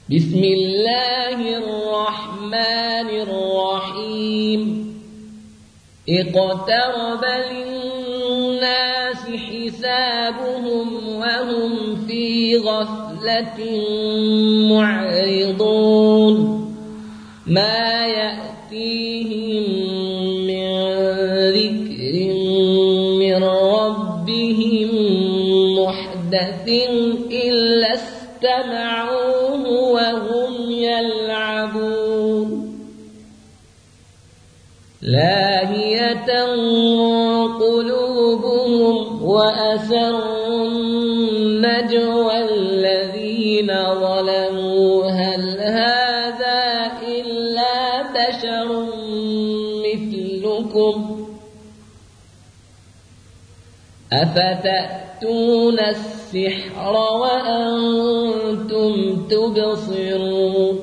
بسم الله الرحمن الرحيم اقترب للناس حسابهم وهم في غفلة معرضون ما يأتيهم من ذكر من ربهم محدث إلا استمعوه وهم يلعبون لاهية قلوبهم وأسروا النجوى الذين ظلموا هل هذا إلا بشر مثلكم أفتأتون السحر وأنتم تبصرون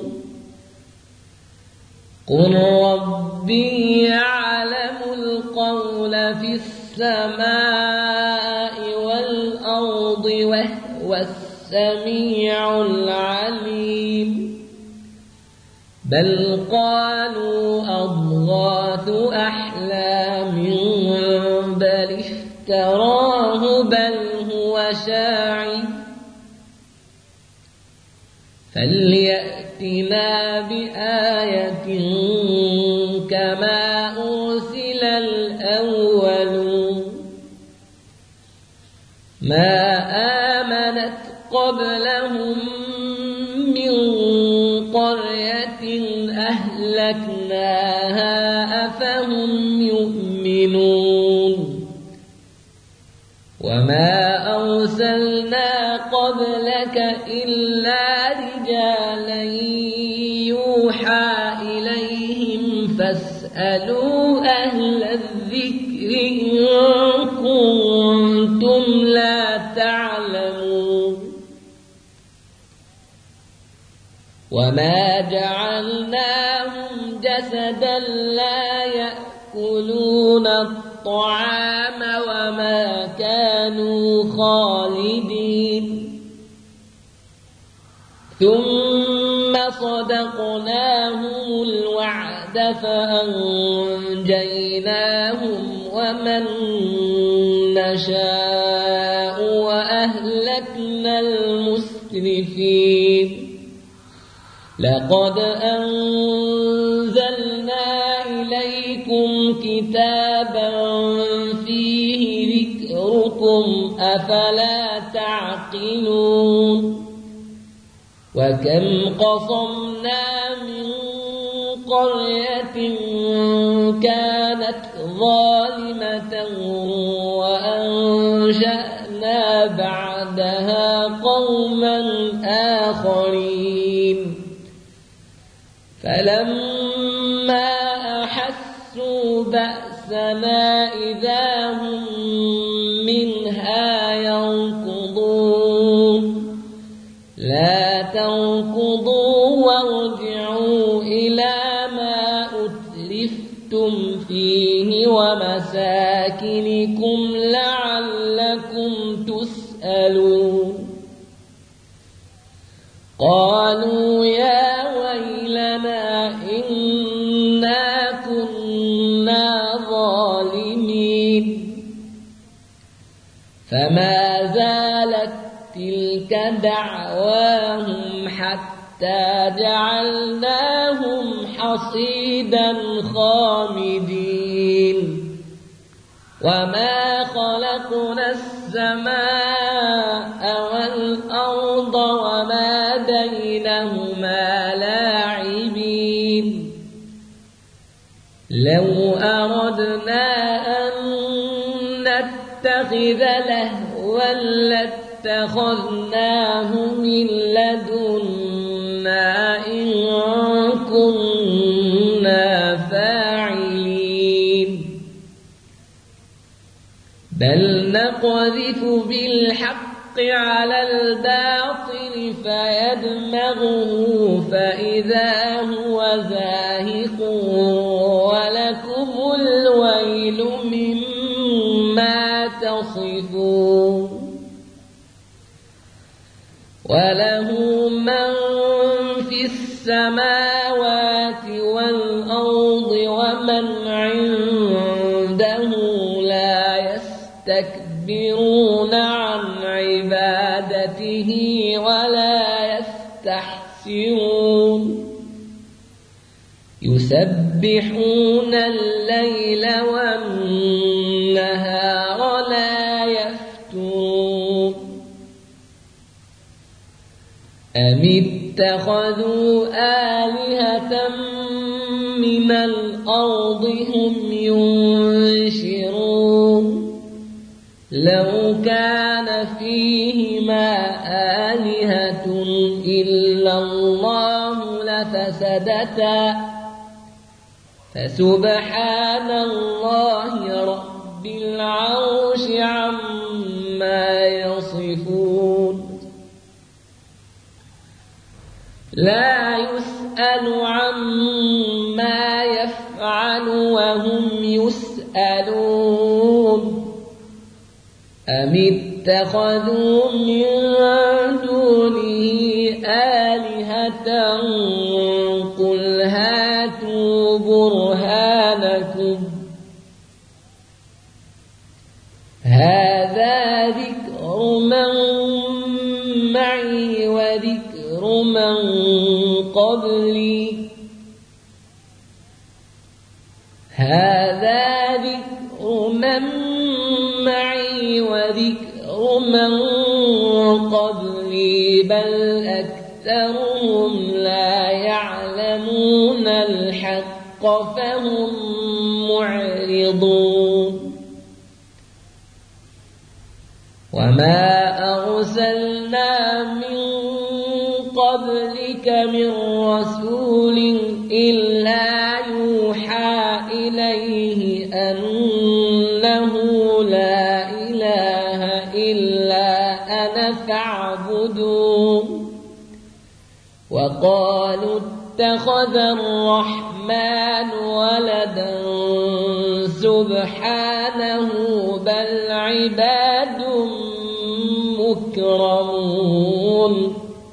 قل ربي يعلم القول في السماء والأرض وهو السميع العليم بل قالوا أضغاث أحلام بل افتراه بل هو شاعر فليأتنا بآية كما أرسل الأولون ما آمنت قبلهم من قرية أهلكناها أفهم يؤمنون وما أرسلنا قبلك إلا رجالا يوحى إليهم فاسألوا أهل الذكر إن كنتم لا تعلمون وما جعلناهم جسدا لا يأكلون الطعام وما كانوا خالدين ثم صدقناهم الوعد فأنجيناهم ومن نشاء وأهلكنا المسرفين لقد أنزلنا إليكم كتابا فيه ذكركم أفلا تعقلون وكم قصمنا من قرية كانت ظالمة وأنشأنا بعدها قوما آخرين فلما أحسوا بأسنا إذا هم منها يركضون لا تركضوا وارجعوا إلى ما أتلفتم فيه ومساكنكم لعلكم تسألون قالوا يا ويلنا إنا كنا ظالمين فما زالت تلك دعواهم حتى جعلناهم حصيدا خامدين وما خلقنا السماء والأرض وما بينهما لاعبين لو أردنا أن نتخذ لهوا لاتخذناه من لدنا إن كنا فاعلين بل نقذف بالحق على الباطل فيدمغه فإذا هو زاهق ولكم الويل مما تصفون وله من في السماوات والأرض ومن عنده لا يستكبرون عن عبادته ولا يستحسرون يسبحون الليل والنهار لا يفترون أم اتخذوا آلهة من الأرض هم ينشرون لو كان فيهما آلهة إلا الله لفسدتا فسبحان الله رب العرش عما يصفون لا يسأل عما يفعل وهم يسألون أم اتخذوا من دونه آلهة قل هاتوا برهانكم هذا ذكر من معي وذكر من قبلي هذا ذكر من معي وذكر من قبلي بل أكثرهم لا يعلمون الحق فهم معرضون وما أرسلنا من قبلك من رسول إلا يوحى إليه أنه لا إله إلا أنا فاعبدون وقالوا اتخذ الرحمن ولدا سبحانه بل عباد مكرمون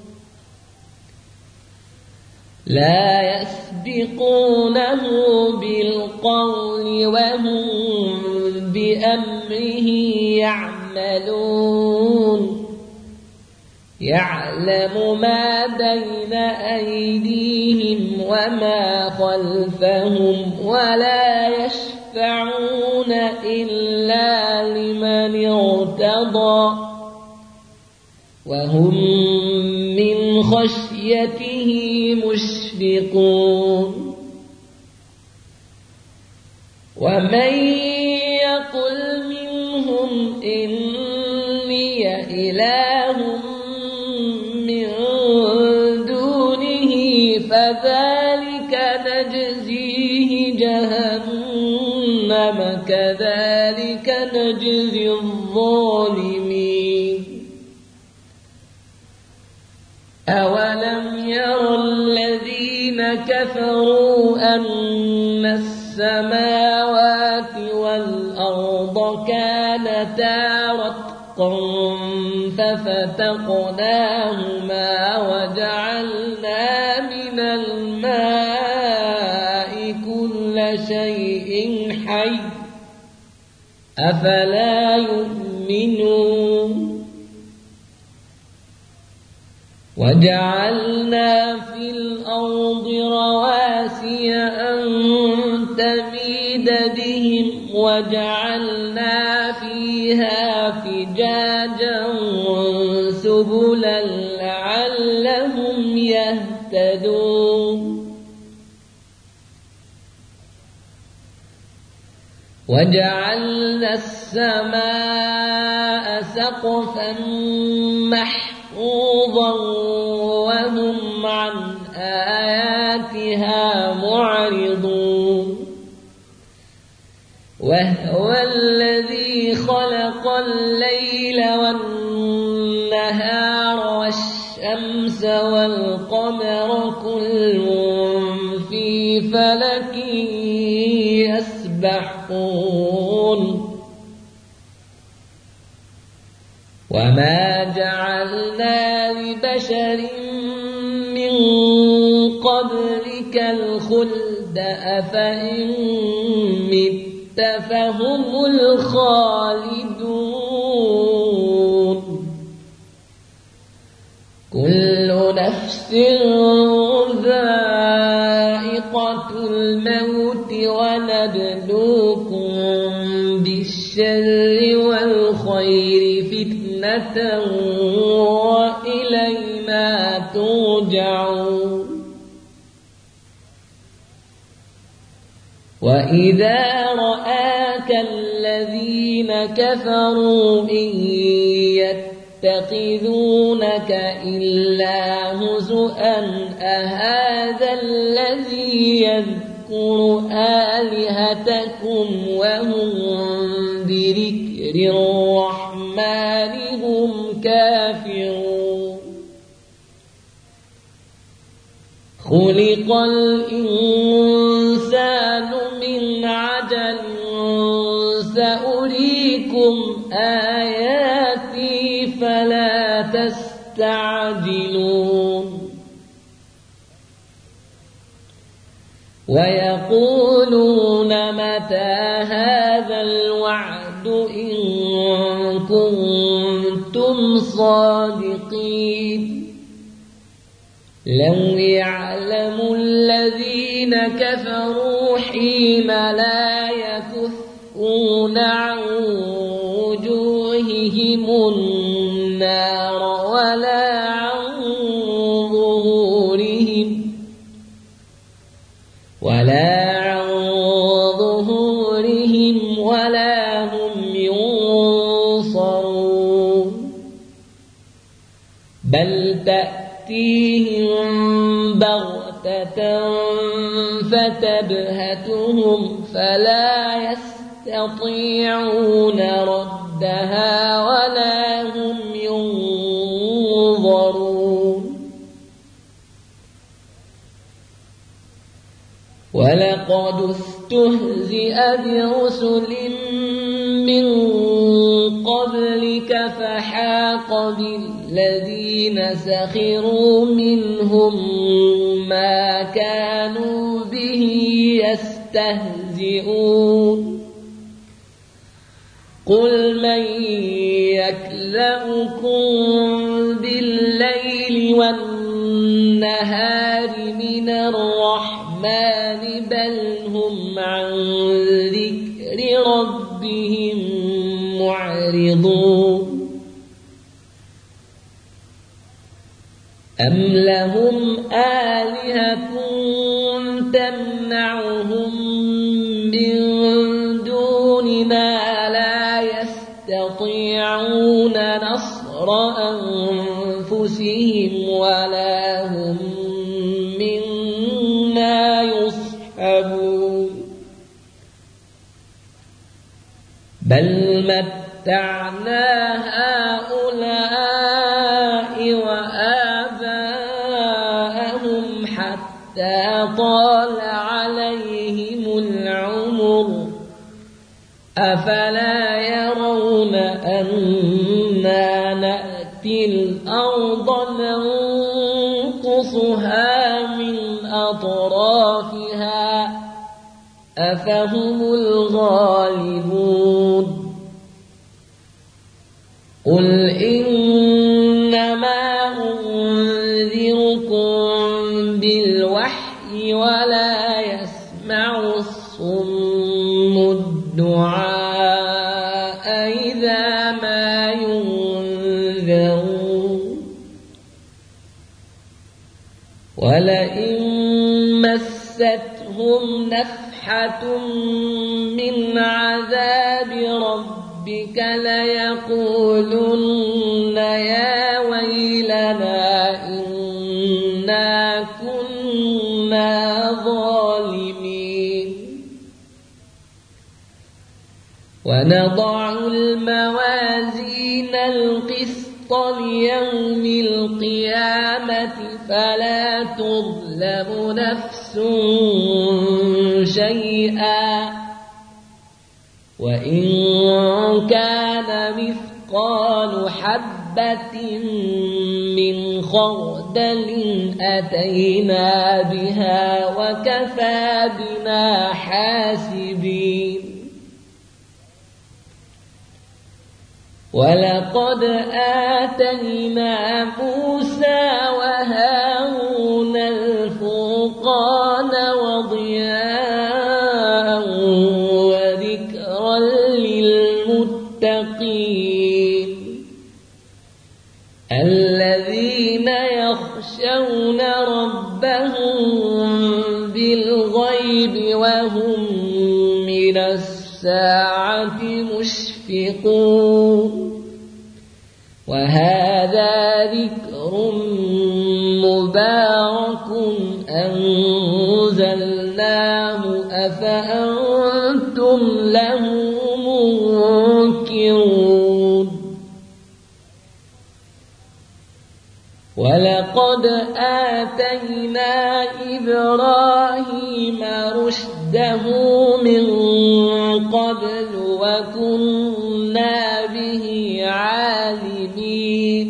لا يسبقونه بالقول وهم بأمره يعملون يعلم ما بين أيديهم وما خلفهم ولا يشفعون إلا لمن ارتضى وهم من خشيته مشفقون ومن يقل منهم إني إله من دونه فذلك نجزيه جهنم كذلك نجزي الظالمين أولم ير الذين كفروا أن السماوات والأرض كانتا رتقا ففتقناهما وجعلنا من الماء كل شيء حي أفلا يؤمنون وجعلنا في الأرض رواسي أن تميد بهم وجعلنا فيها فجاجا سبلا لعلهم يهتدون وجعلنا السماء سقفا محفوظا وهم عن آياتها معرضون وهو الذي خلق الليل والنهار والشمس والقمر كل في فلك يسبحون وما جعلنا لبشر من قبلك الخلد أفإن مت فهم الخالدون كل نفس ذائقة الموت ونبلوكم بالشر والخير فتنة وإلينا ترجعون وإذا رآك الذين كفروا إن يتخذونك إلا هزؤا أهذا الذي يذكر آلهتكم وهم بذكر الرحمن هم كافرون خلق الإنسان من عجل سأريكم آياتي فلا تستعجلون ويقولون متى هذا الوعد إن كنتم صادقين لو يعلم الذين كفروا حين لا يكفون عن وجوههم النار ولا عن ظهورهم ولا هم ينصرون بل تأتيهم بغتة فتبهتهم فلا يستطيعون ردها ولا هم ينظرون ولقد استهزئ برسل من قبلك فحاق بالذين سخروا منهم ما كانوا به يستهزئون قل من يكلؤكم بالليل والنهار من الرحمن بل هم عن ذكر ربهم معرضون أم لهم آلهة تمنعهم من دوننا لا يستطيعون نصر أنفسهم ولا هم منا يصحبون بل متعنا هؤلاء وآباءهم حتى طال عليهم العمر أفلا يرون أنا نأتي الأرض ننقصها من أطرافها أفهم الغالبون قل إنما أنذركم بالوحي ولا يسمع الصم الدعاء إذا ما ينذرون ولئن مستهم نفحة من عذاب ربك ليقولن يا ويلنا إنا كنا ظالمين ونضع الموازين القسط ليوم القيامة فلا تظلم نفس شيئا وإن كان مثقال حبة حبة من خردل أتينا بها وكفى بنا حاسبين ولقد آتينا موسى وهارون الفرقان وضياء وذكرا للمتقين الذين يخشون ربهم بالغيب وهم من الساعة مشفقون وهذا ذكر مبارك أنزلناه أفأنتم له منكرون ولقد آتينا إبراهيم رشده من قبل وكنا به عالمين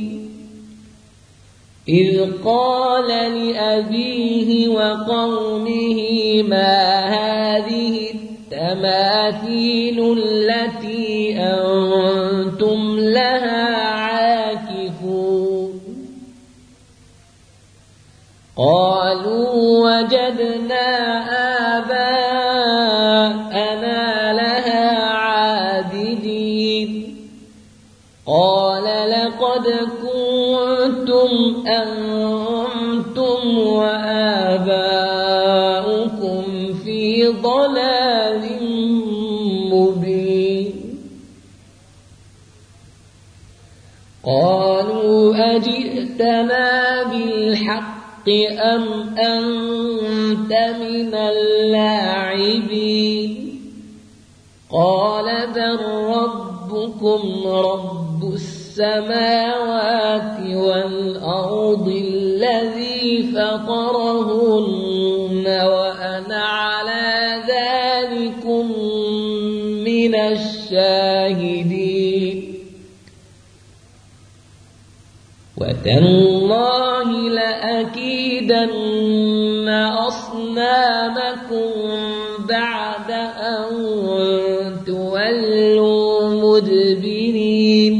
إذ قال لأبيه وقومه ما هذه التماثيل التي أنتم لها عاكفون قالوا وجدنا آباءنا لها عابدين قال لقد كنتم أنتم وآباؤكم في ضلال مبين قالوا أجئتنا بالحق أم أنت من اللاعبين قال بل ربكم رب السماوات والأرض الذي فطرهن وأنا على ذلكم من الشاهدين وتالله لأكيدن أصنامكم بعد أن تولوا مدبرين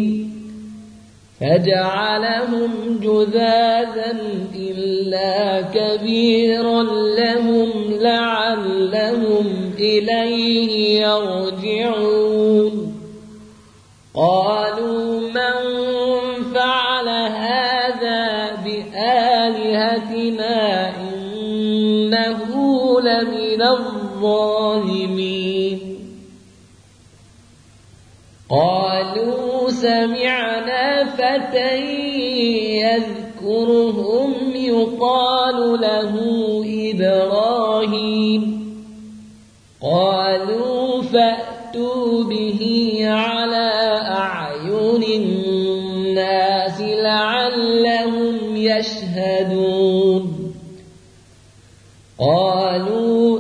فجعلهم جذاذا إلا كبيرا لهم لعلهم إليه يرجعون قالوا من فعل هذا بآلهتنا إنه لمن الظالمين قالوا سمعنا فتى يذكرهم يقال له إبراهيم قالوا فأتوا به على أعين الناس لعلهم يشهدون قالوا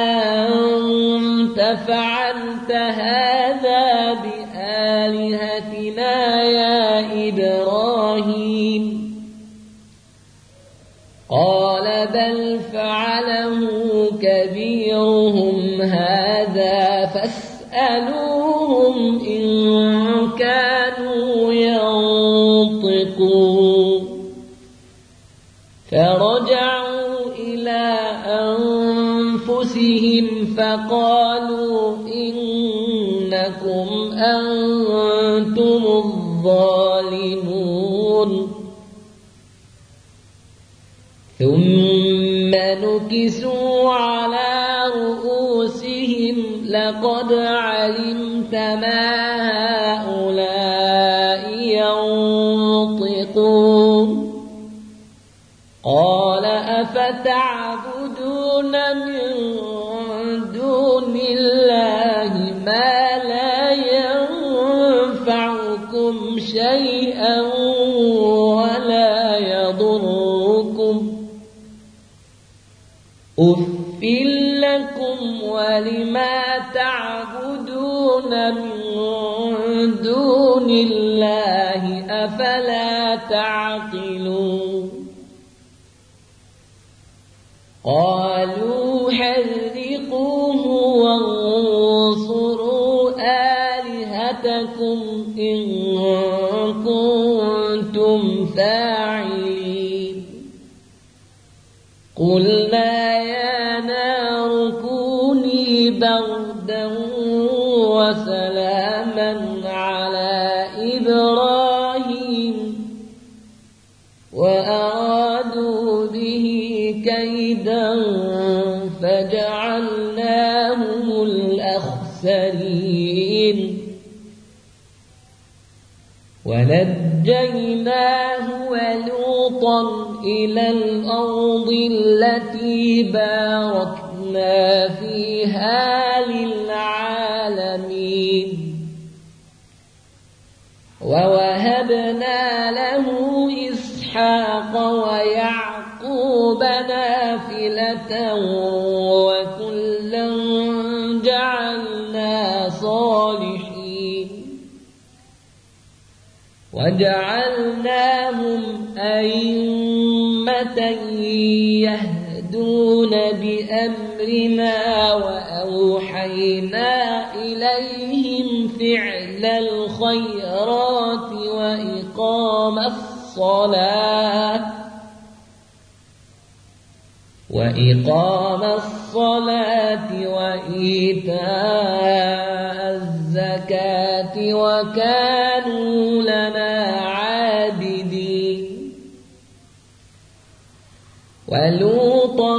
أنت فعلت هذا بآلهتنا يا إبراهيم قال بل فعله كبيرهم هذا فاسألوهم إن كانوا ينطقون فرجعوا إلى أنفسهم فقالوا إنكم أنتم الظالمون ثم نكسوا على رؤوسهم لقد علمت ما هؤلاء ينطقون قال أفتعبدون من دون الله ما لا ينفعكم شيئا ولا يضركم أُفٍّ لكم ولما تعبدون من دون الله أفلا أفلا تعقلون قالوا حرقوه وانصروا آلهتكم إن كنتم فاعلين قلنا يا نار كوني بردا وسلاما على إبراهيم وأرادوا به كيدا فجعلناهم الأخسرين ونجيناه ولوطا إلى الأرض التي باركنا فيها للعالمين ووهبنا له إسحاق ويعقوب نافلة وكلا جعلنا صالحين وجعلناهم أئمة يهدون بأمرنا وأوحينا إليهم فعل الخيرات وإقام الصلاة وإيتاء الزكاة وكانوا لنا عابدين ولوطا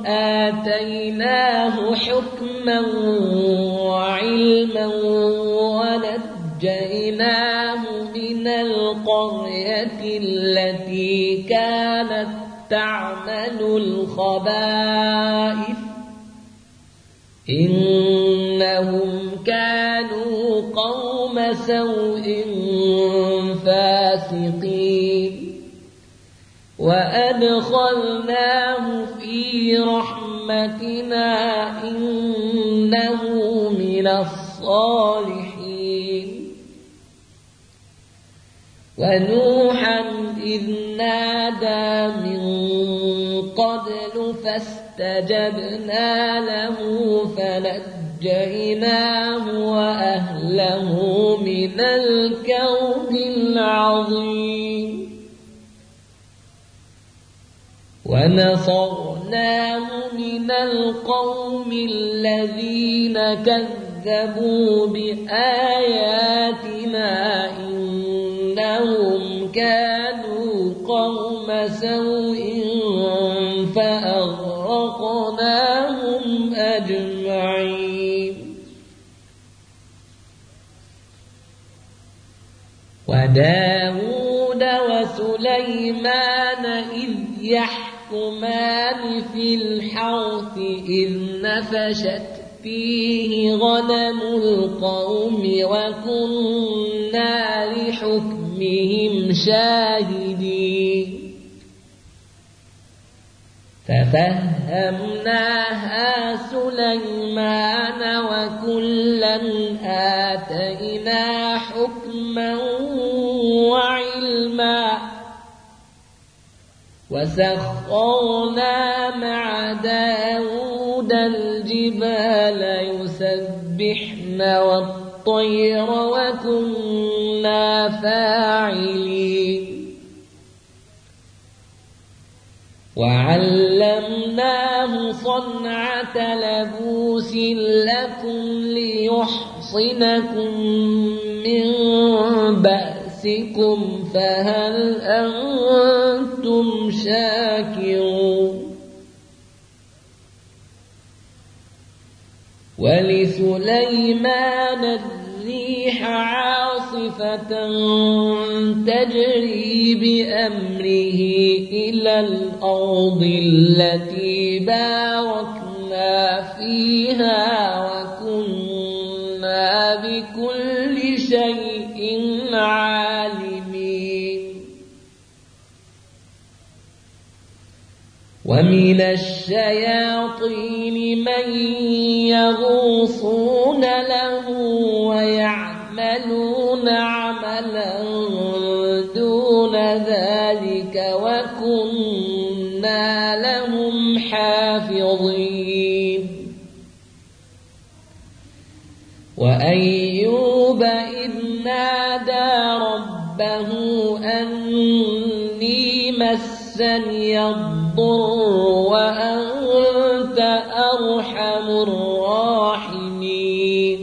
آتيناه حكما وعلما ونجيناه من القرية التي كانت تعمل الخبائث إنهم كانوا قوم سوء فاسقين وأدخلناه في رحمتنا إنه من الصالحين ونوحا إذ نادى من قبل فاستجبنا له فنجيناه وأهله من الكرب العظيم ونصرناه من القوم الذين كذبوا بآياتنا إنهم كانوا قوم سوء فأغرقناهم أجمعين وداود وسليمان إذ يحكمان في الحرث إذ نفشت فيه غنم القوم وكنا لحكمهم شاهدين ففهمناها سليمان وكلا آتينا حكما وعلما وسخرنا مع داود الجبال يسبحن والطير وكنا فاعلين وعلمناه صنعة لبوس لكم ليحصنكم من بأسكم فهل أنتم شاكرون ولسليمان الريح عاصفة تجري بأمره إلى الأرض التي باركنا فيها وكنا بكل شيء عالمين ومن الشياطين من يغوصون له ويعملون عملا دون كنا لهم حافظين وأيوب إذ نادى ربه أني مسني الضر وأنت أرحم الراحمين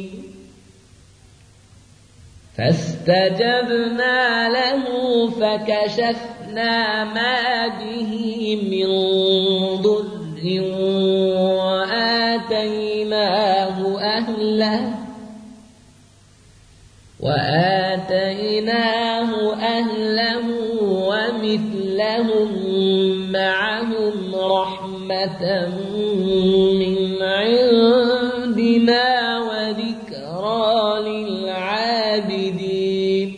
فاستجبنا له فكشفنا ما به من ضر وآتيناه أهله ومثلهم معهم رحمة من عندنا وذكرى للعابدين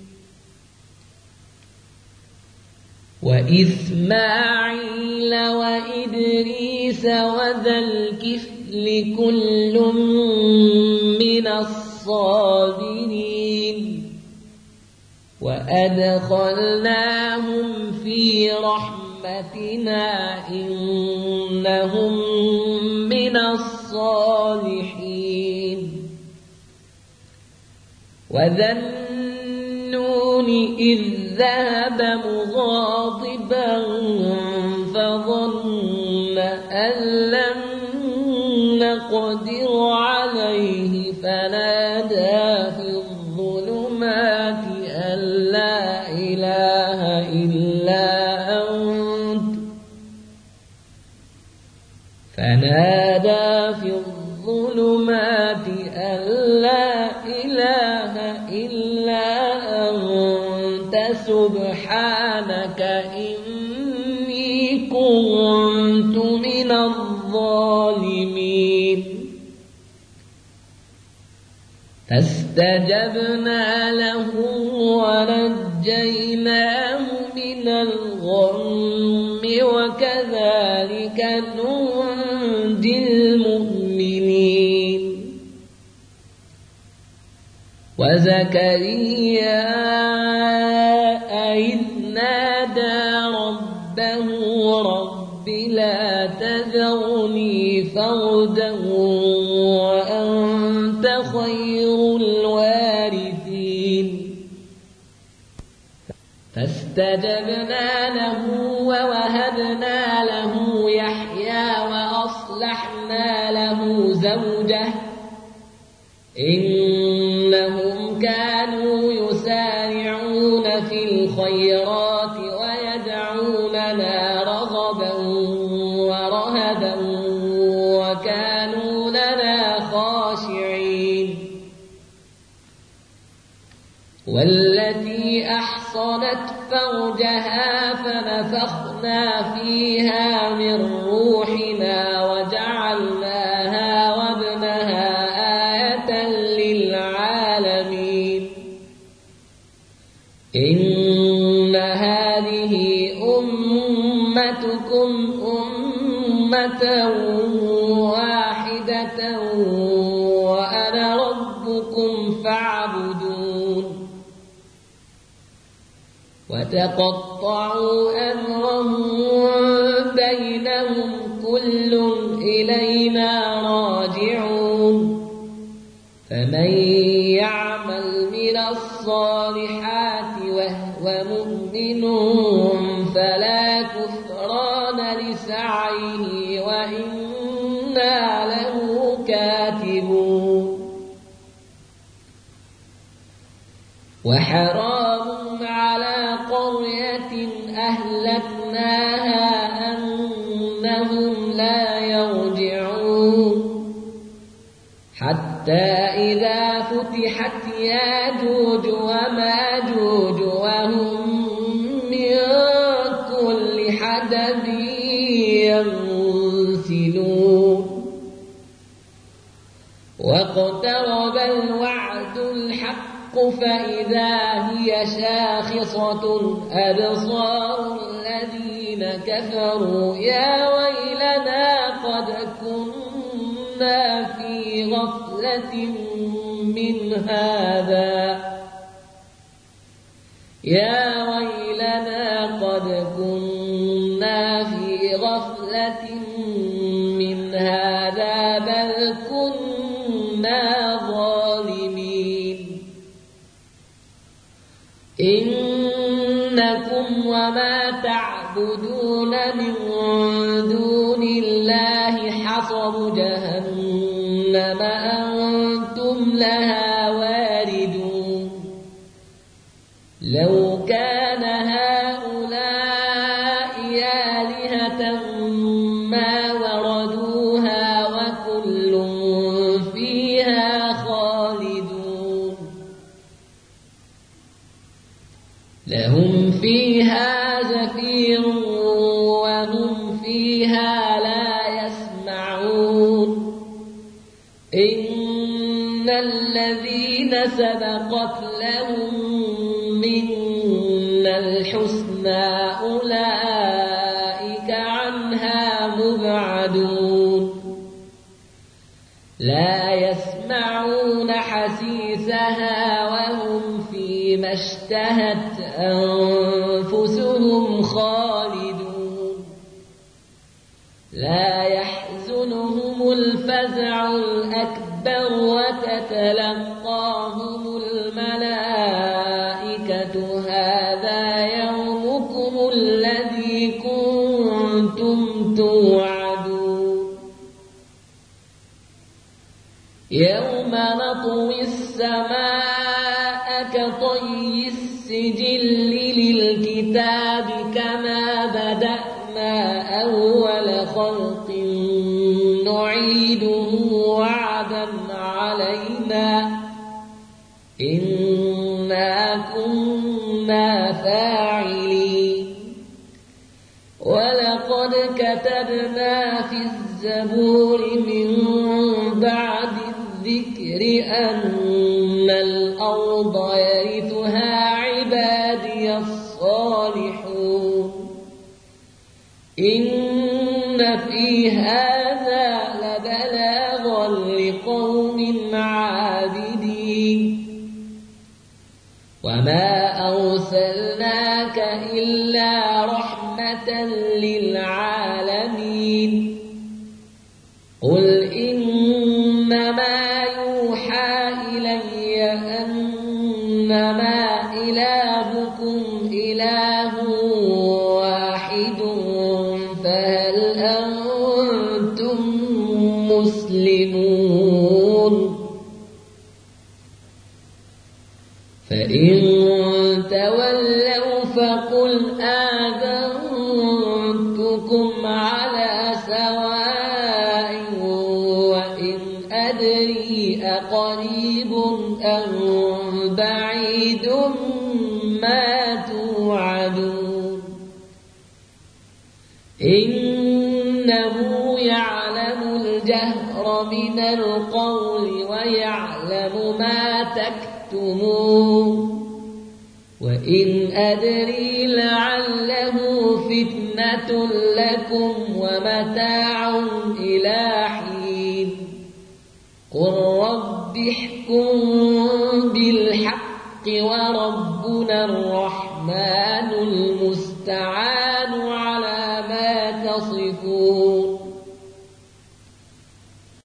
وإسماعيل وإدريس وذا الكفل كل من الصابرين وأدخلناهم في رحمتنا إنهم من الصالحين وذا النون إذ ذهب مغاضبا فظن أن لن نقدر عليه فنادى في الظلمات أن لا إله إلا أنت سبحانك إني كنت من الظالمين فاستجبنا له ونجيناه من الغم وكذلك ننجي المؤمنين وزكريا إذ نادى ربه رب لا تذرني فردا وأنت خير الوارثين فاستجبنا له ووهبنا له يحيى وأصلحنا له زوجه إنهم كانوا يسارعون في الخيرات ويدعوننا رغبا ورهبا وكانوا لنا خاشعين والتي أحصنت فرجها فنفخنا فيها من روحنا وجعلناها وابنها آية للعالمين إن هذه أمتكم أمة واحدة وأنا ربكم فاعبدون وتقطعوا أمرهم بينهم كل إلينا راجعون فمن يعمل من الصالحات وهو مؤمن فلا كفران لسعيه وإنا له كاتبون وحرام على قرية أهلكناها أنهم لا يرجعون حتى إذا فتحت ياجوج وماجوج وهم من كل حدب ينسلون واقترب الوعد الحق فإذا هي شاخصة أبصار الذين كفروا يا ويلنا قد كنا في غفلة من هذا يا ويلنا قد كنا في تعبدون من دون الله حصب جهنم أنتم لها واردون لو كان هؤلاء آلهة ما وردوها وكل فيها خالدون لهم فيها زفير وهم فيها لا يسمعون إن الذين سبقت لهم منا الحسنى أولئك عنها مبعدون لا يسمعون حسيسها وهم فيما اشتهت أنفسهم خالدون لا يحزنهم الفزع الأكبر وتتلقاهم الملائكة هذا يومكم الذي كنتم توعدون يوم نطوي السماء كطي السجل للكتاب كما بدأنا أول خلق نعيده وعدا علينا إنا كنا فاعلين ولقد كتبنا في الزبور من بعد الذكر أن الأرض يرثها عبادي الصالحون إن في هذا لبلاغا لقوم عابدين وما أرسلناك إلا رحمة للعالمين قل إنما يوحى إلي أنما إلهكم إله واحد فهل أنتم مسلمون فإن تولوا فقل آذنتكم على سواء وإن أدري أقريب أم بعيد ما توعدون إنه يعلم الجهر من القول ويعلم ما تكتمون وإن أدري لعله فتنة لكم ومتاع إلى حين قل رب احكم بالحق وربنا الرحمن المستعان